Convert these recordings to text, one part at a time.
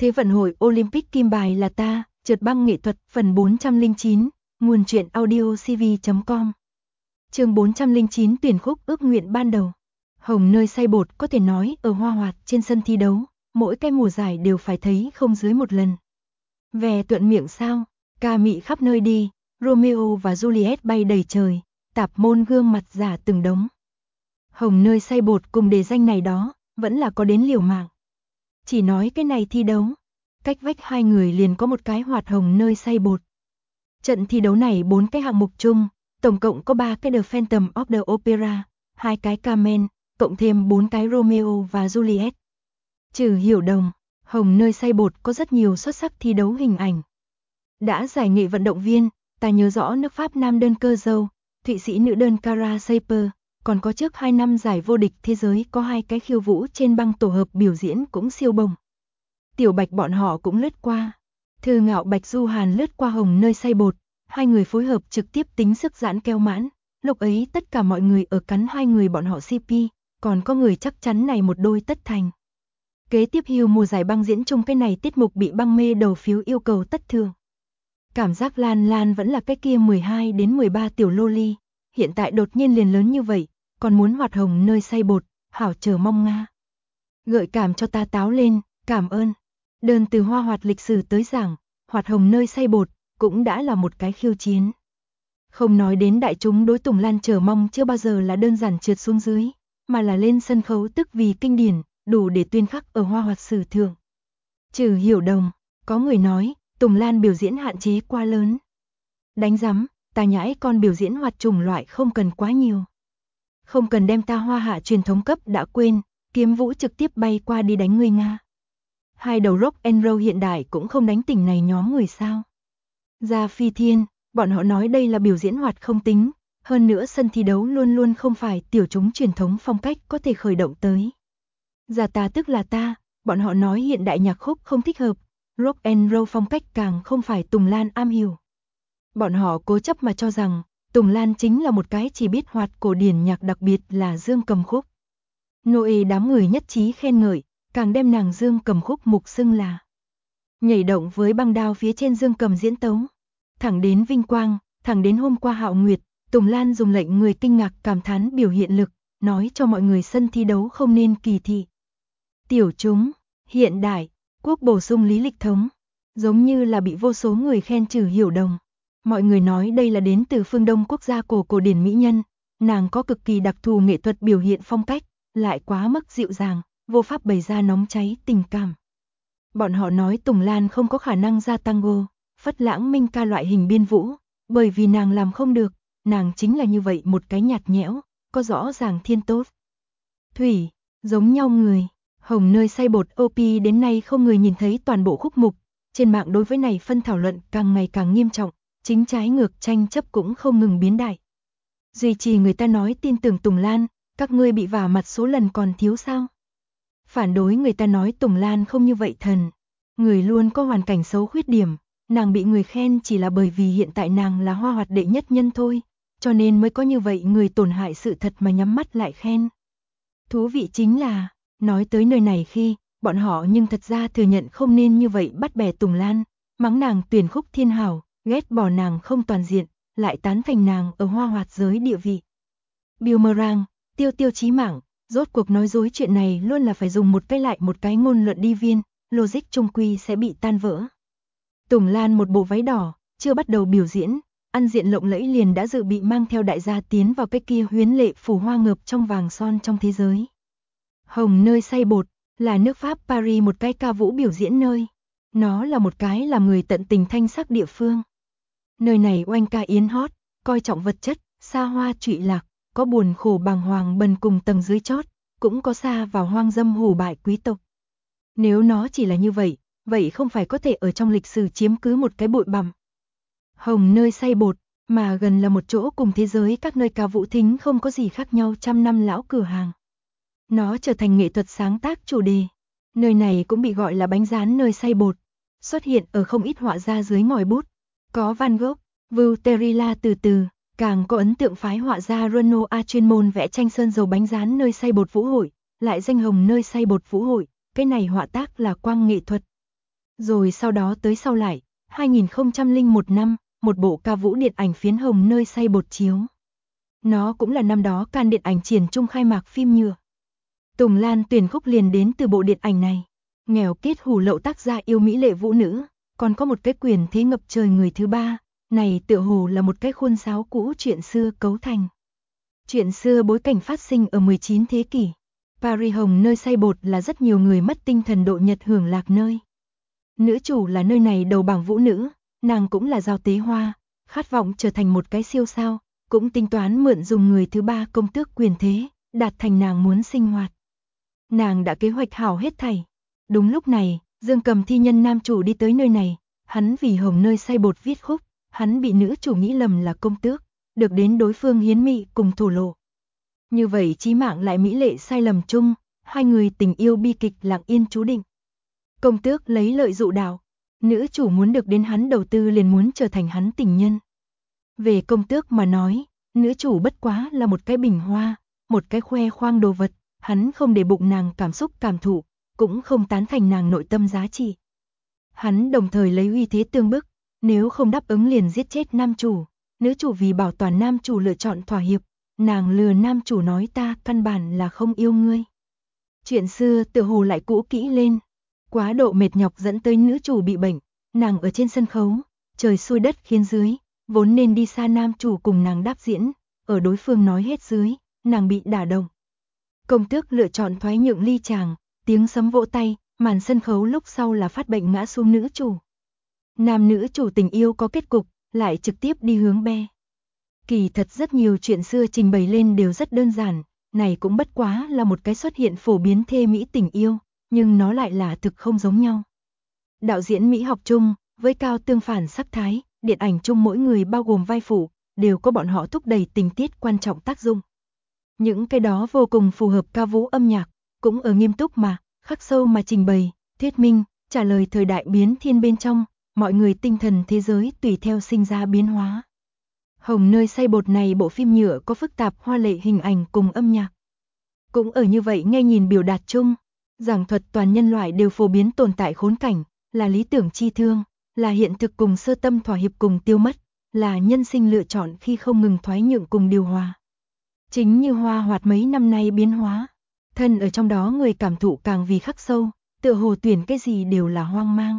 Thế vận hội Olympic kim bài là ta, trượt băng nghệ thuật phần 409, nguồn truyện audio cv.com. Chương 409 tuyển khúc ước nguyện ban đầu. Hồng nơi xay bột có thể nói ở Hoa Hoạt trên sân thi đấu, mỗi cái mùa giải đều phải thấy không dưới một lần. Về tuận miệng sao, ca mị khắp nơi đi, Romeo và Juliet bay đầy trời, tạp môn gương mặt giả từng đống. Hồng nơi xay bột cùng đề danh này đó, vẫn là có đến liều mạng. Chỉ nói cái này thi đấu, cách vách hai người liền có một cái hoạt hồng nơi xay bột. Trận thi đấu này 4 cái hạng mục chung, tổng cộng có 3 cái The Phantom of the Opera, 2 cái Carmen, cộng thêm 4 cái Romeo và Juliet. Trừ Hiểu Đồng, hồng nơi xay bột có rất nhiều xuất sắc thi đấu hình ảnh. Đã giải nghệ vận động viên, ta nhớ rõ nước Pháp nam đơn cơ dâu, Thụy Sĩ nữ đơn Cara Seiper, còn có trước 2 năm giải vô địch thế giới có 2 cái khiêu vũ trên băng tổ hợp biểu diễn cũng siêu bồng. Tiểu Bạch bọn họ cũng lướt qua. Thư Ngạo Bạch Du Hàn lướt qua hồng nơi xay bột, hai người phối hợp trực tiếp tính sức giãn keo mãn, lúc ấy tất cả mọi người ở cắn hai người bọn họ CP, còn có người chắc chắn này một đôi tất thành. Kế tiếp Hiêu mùa giải băng diễn chung cái này tiết mục bị băng mê đầu phiếu yêu cầu tất thường. Cảm giác Lan Lan vẫn là cái kia 12 đến 13 tiểu loli, hiện tại đột nhiên liền lớn như vậy, còn muốn hoạt hồng nơi xay bột, hảo chờ mong Nga. Gợi cảm cho ta táo lên, cảm ơn. Đơn từ Hoa Hoạt lịch sử tới giảng, hoạt hồng nơi xay bột, cũng đã là một cái khiêu chiến. Không nói đến đại chúng đối Tùng Lan chờ mong chưa bao giờ là đơn giản trượt xuống dưới, mà là lên sân khấu tức vì kinh điển, đủ để tuyên khắc ở Hoa Hoạt sử thượng. Trừ Hiểu Đồng, có người nói, Tùng Lan biểu diễn hạn chế quá lớn. Đánh rắm, ta nhãi con biểu diễn hoạt chủng loại không cần quá nhiều. Không cần đem ta Hoa Hạ truyền thống cấp đã quên, kiếm vũ trực tiếp bay qua đi đánh người Nga. Hai đầu rock and roll hiện đại cũng không đánh tỉnh này nhóm người sao. Gia Phi Thiên, bọn họ nói đây là biểu diễn hoạt không tính, hơn nữa sân thi đấu luôn luôn không phải tiểu chúng truyền thống phong cách có thể khởi động tới. Gia ta tức là ta, bọn họ nói hiện đại nhạc khúc không thích hợp, rock and roll phong cách càng không phải Tùng Lan am hiểu. Bọn họ cố chấp mà cho rằng, Tùng Lan chính là một cái chỉ biết hoạt cổ điển nhạc đặc biệt là dương cầm khúc. Noe đám người nhất trí khen ngợi, càng đem nàng dương cầm khúc mục xưng là nhảy động với băng đao phía trên dương cầm diễn tấu. Thẳng đến vinh quang, thẳng đến hôm qua Hạo Nguyệt, Tùng Lan dùng lệnh người kinh ngạc cảm thán biểu hiện lực, nói cho mọi người sân thi đấu không nên kỳ thị. Tiểu chúng, hiện đại, quốc bổ sung lý lịch thống, giống như là bị vô số người khen Trừ Hiểu Đồng. Mọi người nói đây là đến từ phương Đông quốc gia cổ điển mỹ nhân, nàng có cực kỳ đặc thù nghệ thuật biểu hiện phong cách, lại quá mức dịu dàng, vô pháp bày ra nóng cháy tình cảm. Bọn họ nói Tùng Lan không có khả năng ra tango, phất lãng minh ca loại hình biên vũ, bởi vì nàng làm không được, nàng chính là như vậy một cái nhạt nhẽo, có rõ ràng thiên tốt. Thủy, giống nhau người, hồng nơi xay bột OP đến nay không người nhìn thấy toàn bộ khúc mục, trên mạng đối với này phân thảo luận càng ngày càng nghiêm trọng, chính trái ngược tranh chấp cũng không ngừng biến đại. Duy trì người ta nói tin tưởng Tùng Lan, các ngươi bị vả mặt số lần còn thiếu sao? Phản đối người ta nói Tùng Lan không như vậy thần, người luôn có hoàn cảnh xấu khuyết điểm, nàng bị người khen chỉ là bởi vì hiện tại nàng là Hoa Hoạt đệ nhất nhân thôi, cho nên mới có như vậy người tổn hại sự thật mà nhắm mắt lại khen. Thú vị chính là, nói tới nơi này khi, bọn họ nhưng thật ra thừa nhận không nên như vậy bắt bẻ Tùng Lan, mắng nàng tuyển khúc thiên hảo, ghét bỏ nàng không toàn diện, lại tán thành nàng ở Hoa Hoạt giới địa vị. Boomerang, tiêu chí mạng, rốt cuộc nói dối chuyện này luôn là phải dùng một cái lại một cái ngôn luận đi viên, logic trung quy sẽ bị tan vỡ. Tùng Lan một bộ váy đỏ, chưa bắt đầu biểu diễn, ăn diện lộng lẫy liền đã dự bị mang theo đại gia tiến vào cái kia huyến lệ phủ hoa ngập trong vàng son trong thế giới. Hồng nơi xay bột, là nước Pháp Paris một cái ca vũ biểu diễn nơi. Nó là một cái làm người tận tình thanh sắc địa phương. Nơi này oanh ca yến hót, coi trọng vật chất, xa hoa trụy lạc, có buồn khổ bàng hoàng bần cùng tầng dưới chót, cũng có xa vào hoang dâm hủ bại quý tộc. Nếu nó chỉ là như vậy, vậy không phải có thể ở trong lịch sử chiếm cứ một cái bụi bặm. Hồng nơi xay bột, mà gần là một chỗ cùng thế giới các nơi ca vũ thính không có gì khác nhau trăm năm lão cửa hàng. Nó trở thành nghệ thuật sáng tác chủ đề. Nơi này cũng bị gọi là bánh rán nơi xay bột, xuất hiện ở không ít họa gia dưới ngòi bút. Có Van Gogh, Vuterilla từ, càng có ấn tượng phái họa gia Renoir chuyên môn vẽ tranh sơn dầu bánh rán nơi xay bột vũ hội, lại danh hồng nơi xay bột vũ hội, cái này họa tác là quang nghệ thuật. Rồi sau đó tới sau lại, 2001 năm, một bộ ca vũ điện ảnh phiến hồng nơi xay bột chiếu. Nó cũng là năm đó Cannes điện ảnh triển chung khai mạc phim nhựa. Tùng Lan tuyển khúc liền đến từ bộ điện ảnh này. Nghèo kết hủ lậu tác gia yêu mỹ lệ vũ nữ, còn có một cái quyền thế ngập trời người thứ ba, này tựa hồ là một cái khuôn sáo cũ chuyện xưa cấu thành. Chuyện xưa bối cảnh phát sinh ở 19 thế kỷ. Paris hồng nơi xay bột là rất nhiều người mất tinh thần độ nhật hưởng lạc nơi. Nữ chủ là nơi này đầu bảng vũ nữ, nàng cũng là Giao Tế Hoa, khát vọng trở thành một cái siêu sao, cũng tính toán mượn dùng người thứ ba công tước quyền thế, đạt thành nàng muốn sinh hoạt. Nàng đã kế hoạch hảo hết thảy. Đúng lúc này, Dương Cầm thi nhân nam chủ đi tới nơi này, hắn vì hồng nơi xay bột viết khúc, hắn bị nữ chủ nghĩ lầm là công tước, được đến đối phương hiến mị cùng thổ lộ. Như vậy chí mạng lại mỹ lệ sai lầm chung, hai người tình yêu bi kịch lặng yên chú định. Công tước lấy lợi dụ đạo, nữ chủ muốn được đến hắn đầu tư liền muốn trở thành hắn tình nhân. Về công tước mà nói, nữ chủ bất quá là một cái bình hoa, một cái khoe khoang đồ vật, hắn không để bụng nàng cảm xúc cảm thụ, cũng không tán thành nàng nội tâm giá trị. Hắn đồng thời lấy uy thế tương bức, nếu không đáp ứng liền giết chết nam chủ, nữ chủ vì bảo toàn nam chủ lựa chọn thỏa hiệp, nàng lừa nam chủ nói ta căn bản là không yêu ngươi. Chuyện xưa tựa hồ lại cũ kỹ lên, quá độ mệt nhọc dẫn tới nữ chủ bị bệnh, nàng ở trên sân khấu, trời xuôi đất khiến dưới, vốn nên đi xa nam chủ cùng nàng đáp diễn, ở đối phương nói hết dưới, nàng bị đả động. Công tước lựa chọn thoái nhượng ly chàng, tiếng sấm vỗ tay, màn sân khấu lúc sau là phát bệnh ngã xuống nữ chủ. Nam nữ chủ tình yêu có kết cục, lại trực tiếp đi hướng be. Kỳ thật rất nhiều chuyện xưa trình bày lên đều rất đơn giản, này cũng bất quá là một cái xuất hiện phổ biến thê mỹ tình yêu, nhưng nó lại là thực không giống nhau. Đạo diễn mỹ học chung, với cao tương phản sắc thái, điện ảnh chung mỗi người bao gồm vai phụ, đều có bọn họ thúc đẩy tình tiết quan trọng tác dụng. Những cái đó vô cùng phù hợp ca vũ âm nhạc, cũng ở nghiêm túc mà, khắc sâu mà trình bày, thuyết minh, trả lời thời đại biến thiên bên trong, mọi người tinh thần thế giới tùy theo sinh ra biến hóa. Hồng nơi xay bột này bộ phim nhựa có phức tạp hoa lệ hình ảnh cùng âm nhạc. Cũng ở như vậy nghe nhìn biểu đạt chung, giảng thuật toàn nhân loại đều phổ biến tồn tại khốn cảnh, là lý tưởng chi thương, là hiện thực cùng sơ tâm thỏa hiệp cùng tiêu mất, là nhân sinh lựa chọn khi không ngừng thoái nhượng cùng điều hòa. Chính như hoa hoạt mấy năm nay biến hóa, thân ở trong đó người cảm thụ càng vì khắc sâu, tựa hồ tuyển cái gì đều là hoang mang.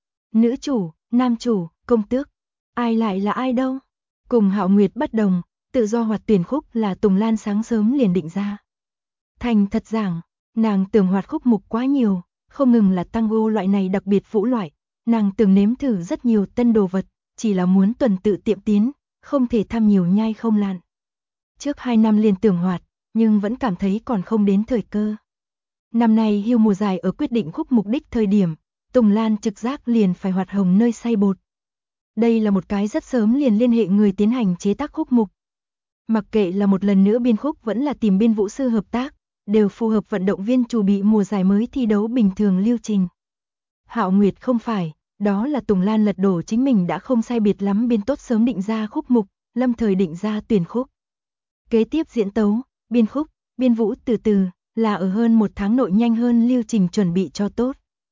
Nữ chủ, nam chủ, công tước, ai lại là ai đâu? Cùng Hạo Nguyệt bất đồng, tự do hoạt tuyển khúc là Tùng Lan sáng sớm liền định ra. Thành thật giảng, nàng tưởng hoạt khúc mục quá nhiều, không ngừng là tango loại này đặc biệt vũ loại, nàng từng nếm thử rất nhiều tân đồ vật, chỉ là muốn tuần tự tiệm tiến, không thể tham nhiều nhai không lạn. Trước 2 năm liền tưởng hoạt, nhưng vẫn cảm thấy còn không đến thời cơ. Năm nay hưu mùa dài ở quyết định khúc mục đích thời điểm, Tùng Lan trực giác liền phải hoạt hồng nơi xay bột. Đây là một cái rất sớm liền liên hệ người tiến hành chế tác khúc mục. Mặc kệ là một lần nữa biên khúc vẫn là tìm biên vũ sư hợp tác, đều phù hợp vận động viên chuẩn bị mùa giải mới thi đấu bình thường lưu trình. Hạo Nguyệt không phải, đó là Tùng Lan lật đổ chính mình đã không sai biệt lắm biên tốt sớm định ra khúc mục, lâm thời định ra tuyển khúc. Kế tiếp diễn tấu, biên khúc, biên vũ từ từ, là ở hơn 1 tháng nội nhanh hơn lưu trình chuẩn bị cho tốt.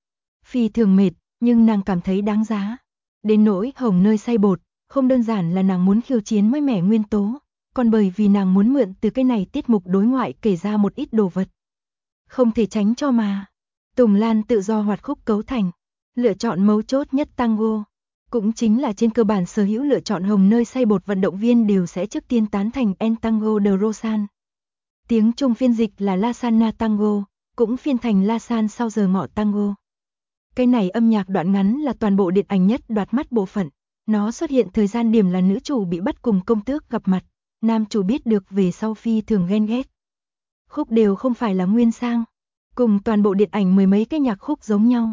Phi thường mệt, nhưng nàng cảm thấy đáng giá. Đến nỗi hồng nơi xay bột, không đơn giản là nàng muốn khiêu chiến mới mẻ nguyên tố, còn bởi vì nàng muốn mượn từ cái này tiết mục đối ngoại kể ra một ít đồ vật. Không thể tránh cho mà. Tùng Lan tự do hoạt khúc cấu thành, lựa chọn mấu chốt nhất tango. Cũng chính là trên cơ bản sở hữu lựa chọn hồng nơi xay bột vận động viên đều sẽ trước tiên tán thành El Tango de Rosan. Tiếng Trung phiên dịch là La Sana Tango, cũng phiên thành La San sau giờ ngọ tango. Cái này âm nhạc đoạn ngắn là toàn bộ điện ảnh nhất đoạt mắt bộ phận. Nó xuất hiện thời gian điểm là nữ chủ bị bắt cùng công tước gặp mặt, nam chủ biết được về sau phi thường ghen ghét. Khúc đều không phải là nguyên sang, cùng toàn bộ điện ảnh mười mấy cái nhạc khúc giống nhau.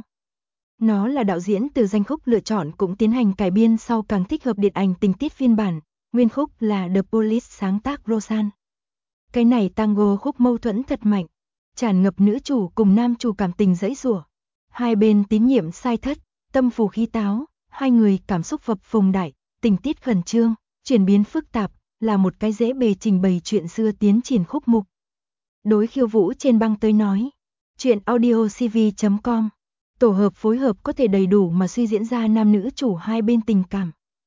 Nó là đạo diễn từ danh khúc lựa chọn cũng tiến hành cải biên sau càng thích hợp điện ảnh tình tiết phiên bản, nguyên khúc là The Police sáng tác Rosan. Cái này tango khúc mâu thuẫn thật mạnh, tràn ngập nữ chủ cùng nam chủ cảm tình dãy rủa. Hai bên tín nhiệm sai thất, tâm phù khí táo, hai người cảm xúc phập phồng đại, tình tiết khẩn trương, chuyển biến phức tạp, là một cái dễ bề trình bày chuyện xưa tiến triển khúc mục. Đối khiêu vũ trên băng tới nói, chuyện audiocv.com Tổ hợp phối hợp có thể đầy đủ mà suy diễn ra nam nữ chủ hai bên tình cảm.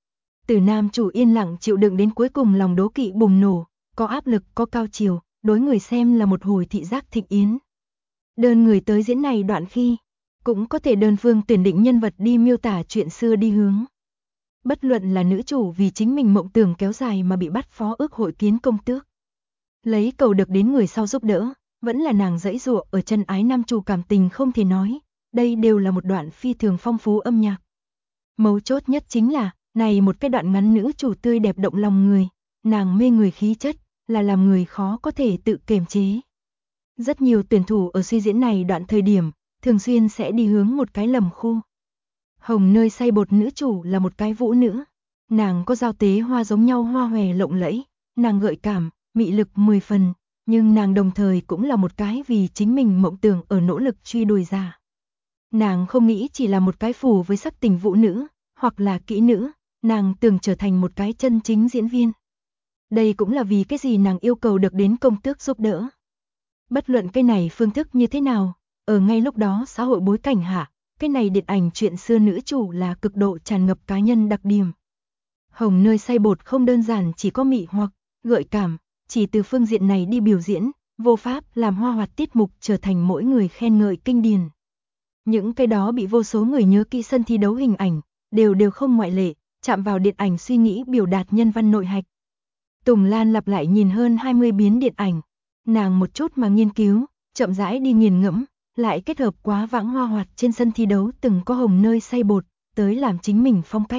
Từ nam chủ yên lặng chịu đựng đến cuối cùng lòng đố kỵ bùng nổ, có áp lực, có cao chiều, đối người xem là một hồi thị giác thịnh yến. Đơn người tới diễn này đoạn khi, cũng có thể đơn phương tuyển định nhân vật đi miêu tả chuyện xưa đi hướng. Bất luận là nữ chủ vì chính mình mộng tưởng kéo dài mà bị bắt phó ước hội kiến công tước, lấy cầu được đến người sau giúp đỡ, vẫn là nàng giãy giụa ở chân ái nam chủ cảm tình không thể nói, đây đều là một đoạn phi thường phong phú âm nhạc. Mấu chốt nhất chính là, này một cái đoạn ngắn nữ chủ tươi đẹp động lòng người, nàng mê người khí chất, là làm người khó có thể tự kiềm chế. Rất nhiều tuyển thủ ở suy diễn này đoạn thời điểm, thường xuyên sẽ đi hướng một cái lầm khu. Hồng nơi xay bột nữ chủ là một cái vũ nữ, nàng có giao tế hoa giống nhau hoa hòe lộng lẫy, nàng gợi cảm, mị lực 10 phần, nhưng nàng đồng thời cũng là một cái vì chính mình mộng tưởng ở nỗ lực truy đuổi giả. Nàng không nghĩ chỉ là một cái phù với sắc tình vũ nữ, hoặc là kỹ nữ, nàng tưởng trở thành một cái chân chính diễn viên. Đây cũng là vì cái gì nàng yêu cầu được đến công tước giúp đỡ. Bất luận cái này phương thức như thế nào, ở ngay lúc đó xã hội bối cảnh hạ, cái này điện ảnh chuyện xưa nữ chủ là cực độ tràn ngập cá nhân đặc điểm. Hồng nơi xay bột không đơn giản chỉ có mị hoặc gợi cảm, chỉ từ phương diện này đi biểu diễn, vô pháp làm hoa hoạt tiết mục trở thành mỗi người khen ngợi kinh điển. Những cái đó bị vô số người nhớ kỹ sân thi đấu hình ảnh, đều không ngoại lệ, chạm vào điện ảnh suy nghĩ biểu đạt nhân văn nội hạch. Tùng Lan lặp lại nhìn hơn 20 biến điện ảnh, nàng một chút mà nghiên cứu, chậm rãi đi nghiền ngẫm, lại kết hợp quá vãng hoa hoạt trên sân thi đấu từng có hồng nơi xay bột, tới làm chính mình phong cách.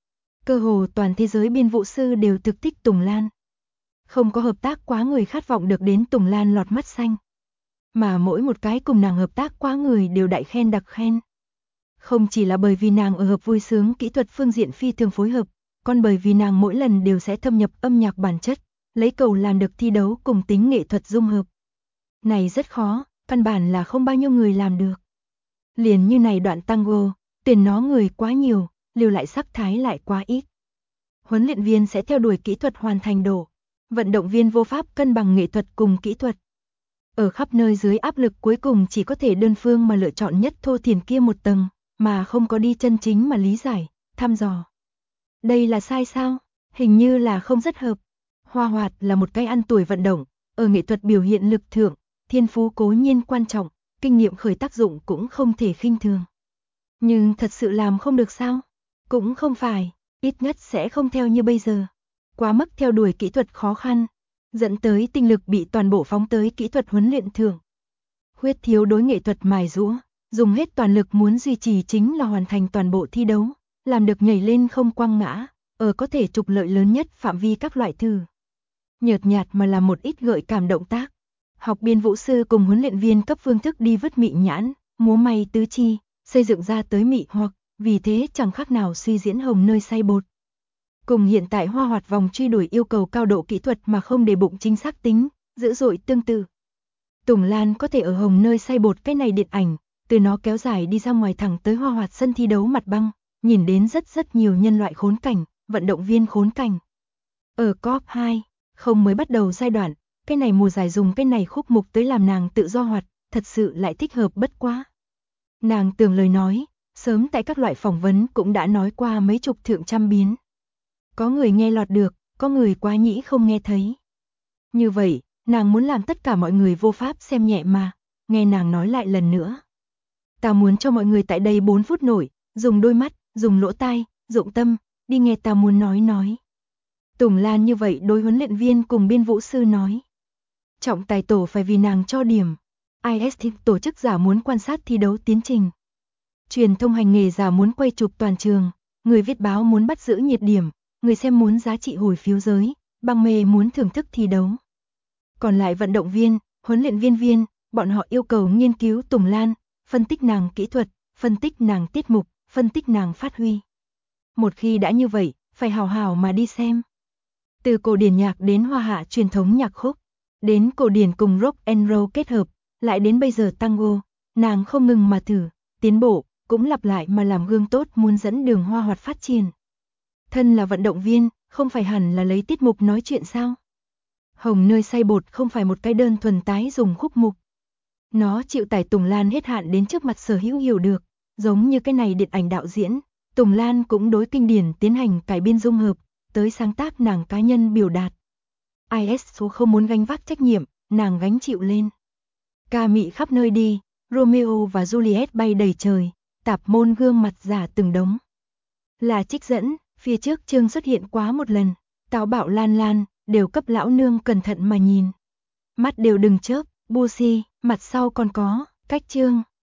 Cơ hồ toàn thế giới biên vũ sư đều thực thích Tùng Lan. Không có hợp tác quá người khát vọng được đến Tùng Lan lọt mắt xanh. Mà mỗi một cái cùng nàng hợp tác quá người đều đại khen đặc khen. Không chỉ là bởi vì nàng ở hợp vui sướng kỹ thuật phương diện phi thường phối hợp, còn bởi vì nàng mỗi lần đều sẽ thâm nhập âm nhạc bản chất, lấy cầu làm được thi đấu cùng tính nghệ thuật dung hợp. Này rất khó, căn bản là không bao nhiêu người làm được. Liền như này đoạn tango, tuyển nó người quá nhiều, lưu lại sắc thái lại quá ít. Huấn luyện viên sẽ theo đuổi kỹ thuật hoàn thành độ, vận động viên vô pháp cân bằng nghệ thuật cùng kỹ thuật. Ở khắp nơi dưới áp lực cuối cùng chỉ có thể đơn phương mà lựa chọn nhất thô thiển kia một tầng, mà không có đi chân chính mà lý giải, thăm dò. Đây là sai sao? Hình như là không rất hợp. Hoa hoạt là một cái ăn tuổi vận động, ở nghệ thuật biểu hiện lực thượng, thiên phú cố nhiên quan trọng, kinh nghiệm khởi tác dụng cũng không thể khinh thường. Nhưng thật sự làm không được sao? Cũng không phải, ít nhất sẽ không theo như bây giờ. Quá mức theo đuổi kỹ thuật khó khăn, dẫn tới tinh lực bị toàn bộ phóng tới kỹ thuật huấn luyện thượng. Khuyết thiếu đối nghệ thuật mài giũa, dùng hết toàn lực muốn duy trì chính là hoàn thành toàn bộ thi đấu, làm được nhảy lên không quăng ngã, ở có thể trục lợi lớn nhất phạm vi các loại thử. Nhợt nhạt mà làm một ít gợi cảm động tác. Học biên vũ sư cùng huấn luyện viên cấp phương thức đi vứt mị nhãn, múa may tứ chi, xây dựng ra tới mị hoặc, vì thế chẳng khác nào suy diễn hồng nơi xay bột. Cùng hiện tại hoa hoạt vòng truy đuổi yêu cầu cao độ kỹ thuật mà không để bụng chính xác tính, dữ dội tương tự. Tùng Lan có thể ở hồng nơi xay bột cái này điện ảnh, từ nó kéo dài đi ra ngoài thẳng tới hoa hoạt sân thi đấu mặt băng, nhìn đến rất nhiều nhân loại khốn cảnh, vận động viên khốn cảnh. Ở COP 2, không mới bắt đầu giai đoạn, cái này mùa giải dùng cái này khúc mục tới làm nàng tự do hoạt, thật sự lại thích hợp bất quá. Nàng tưởng lời nói, sớm tại các loại phỏng vấn cũng đã nói qua mấy chục thượng trăm biến. Có người nghe lọt được, có người quá nhĩ không nghe thấy. Như vậy, nàng muốn làm tất cả mọi người vô pháp xem nhẹ mà, nghe nàng nói lại lần nữa. Ta muốn cho mọi người tại đây 4 phút nổi, dùng đôi mắt, dùng lỗ tai, dụng tâm, đi nghe ta muốn nói. Tùng Lan như vậy đối huấn luyện viên cùng biên vũ sư nói. Trọng tài tổ phải vì nàng cho điểm. IST tổ chức giả muốn quan sát thi đấu tiến trình. Truyền thông hành nghề giả muốn quay chụp toàn trường. Người viết báo muốn bắt giữ nhiệt điểm. Người xem muốn giá trị hồi phiếu giới. Băng mê muốn thưởng thức thi đấu. Còn lại vận động viên, huấn luyện viên, bọn họ yêu cầu nghiên cứu Tùng Lan, phân tích nàng kỹ thuật, phân tích nàng tiết mục, phân tích nàng phát huy. Một khi đã như vậy, phải hào hào mà đi xem. Từ cổ điển nhạc đến hoa hạ truyền thống nhạc khúc, đến cổ điển cùng rock and roll kết hợp, lại đến bây giờ tango, nàng không ngừng mà thử, tiến bộ, cũng lặp lại mà làm gương tốt muốn dẫn đường hoa hoạt phát triển. Thân là vận động viên, không phải hẳn là lấy tiết mục nói chuyện sao? Hồng nơi xay bột không phải một cái đơn thuần tái dùng khúc mục. Nó chịu tải Tùng Lan hết hạn đến trước mặt sở hữu hiểu được, Giống như cái này điện ảnh đạo diễn, Tùng Lan cũng đối kinh điển tiến hành cải biên dung hợp, tới sáng tác nàng cá nhân biểu đạt. IS số không muốn gánh vác trách nhiệm, nàng gánh chịu lên. Ca mị khắp nơi đi, Romeo và Juliet bay đầy trời, tạp môn gương mặt giả từng đống. Là trích dẫn, phía trước chương xuất hiện quá một lần, táo bạo Lan Lan, đều cấp lão nương cẩn thận mà nhìn. Mắt đều đừng chớp, bu si, mặt sau còn có, cách chương.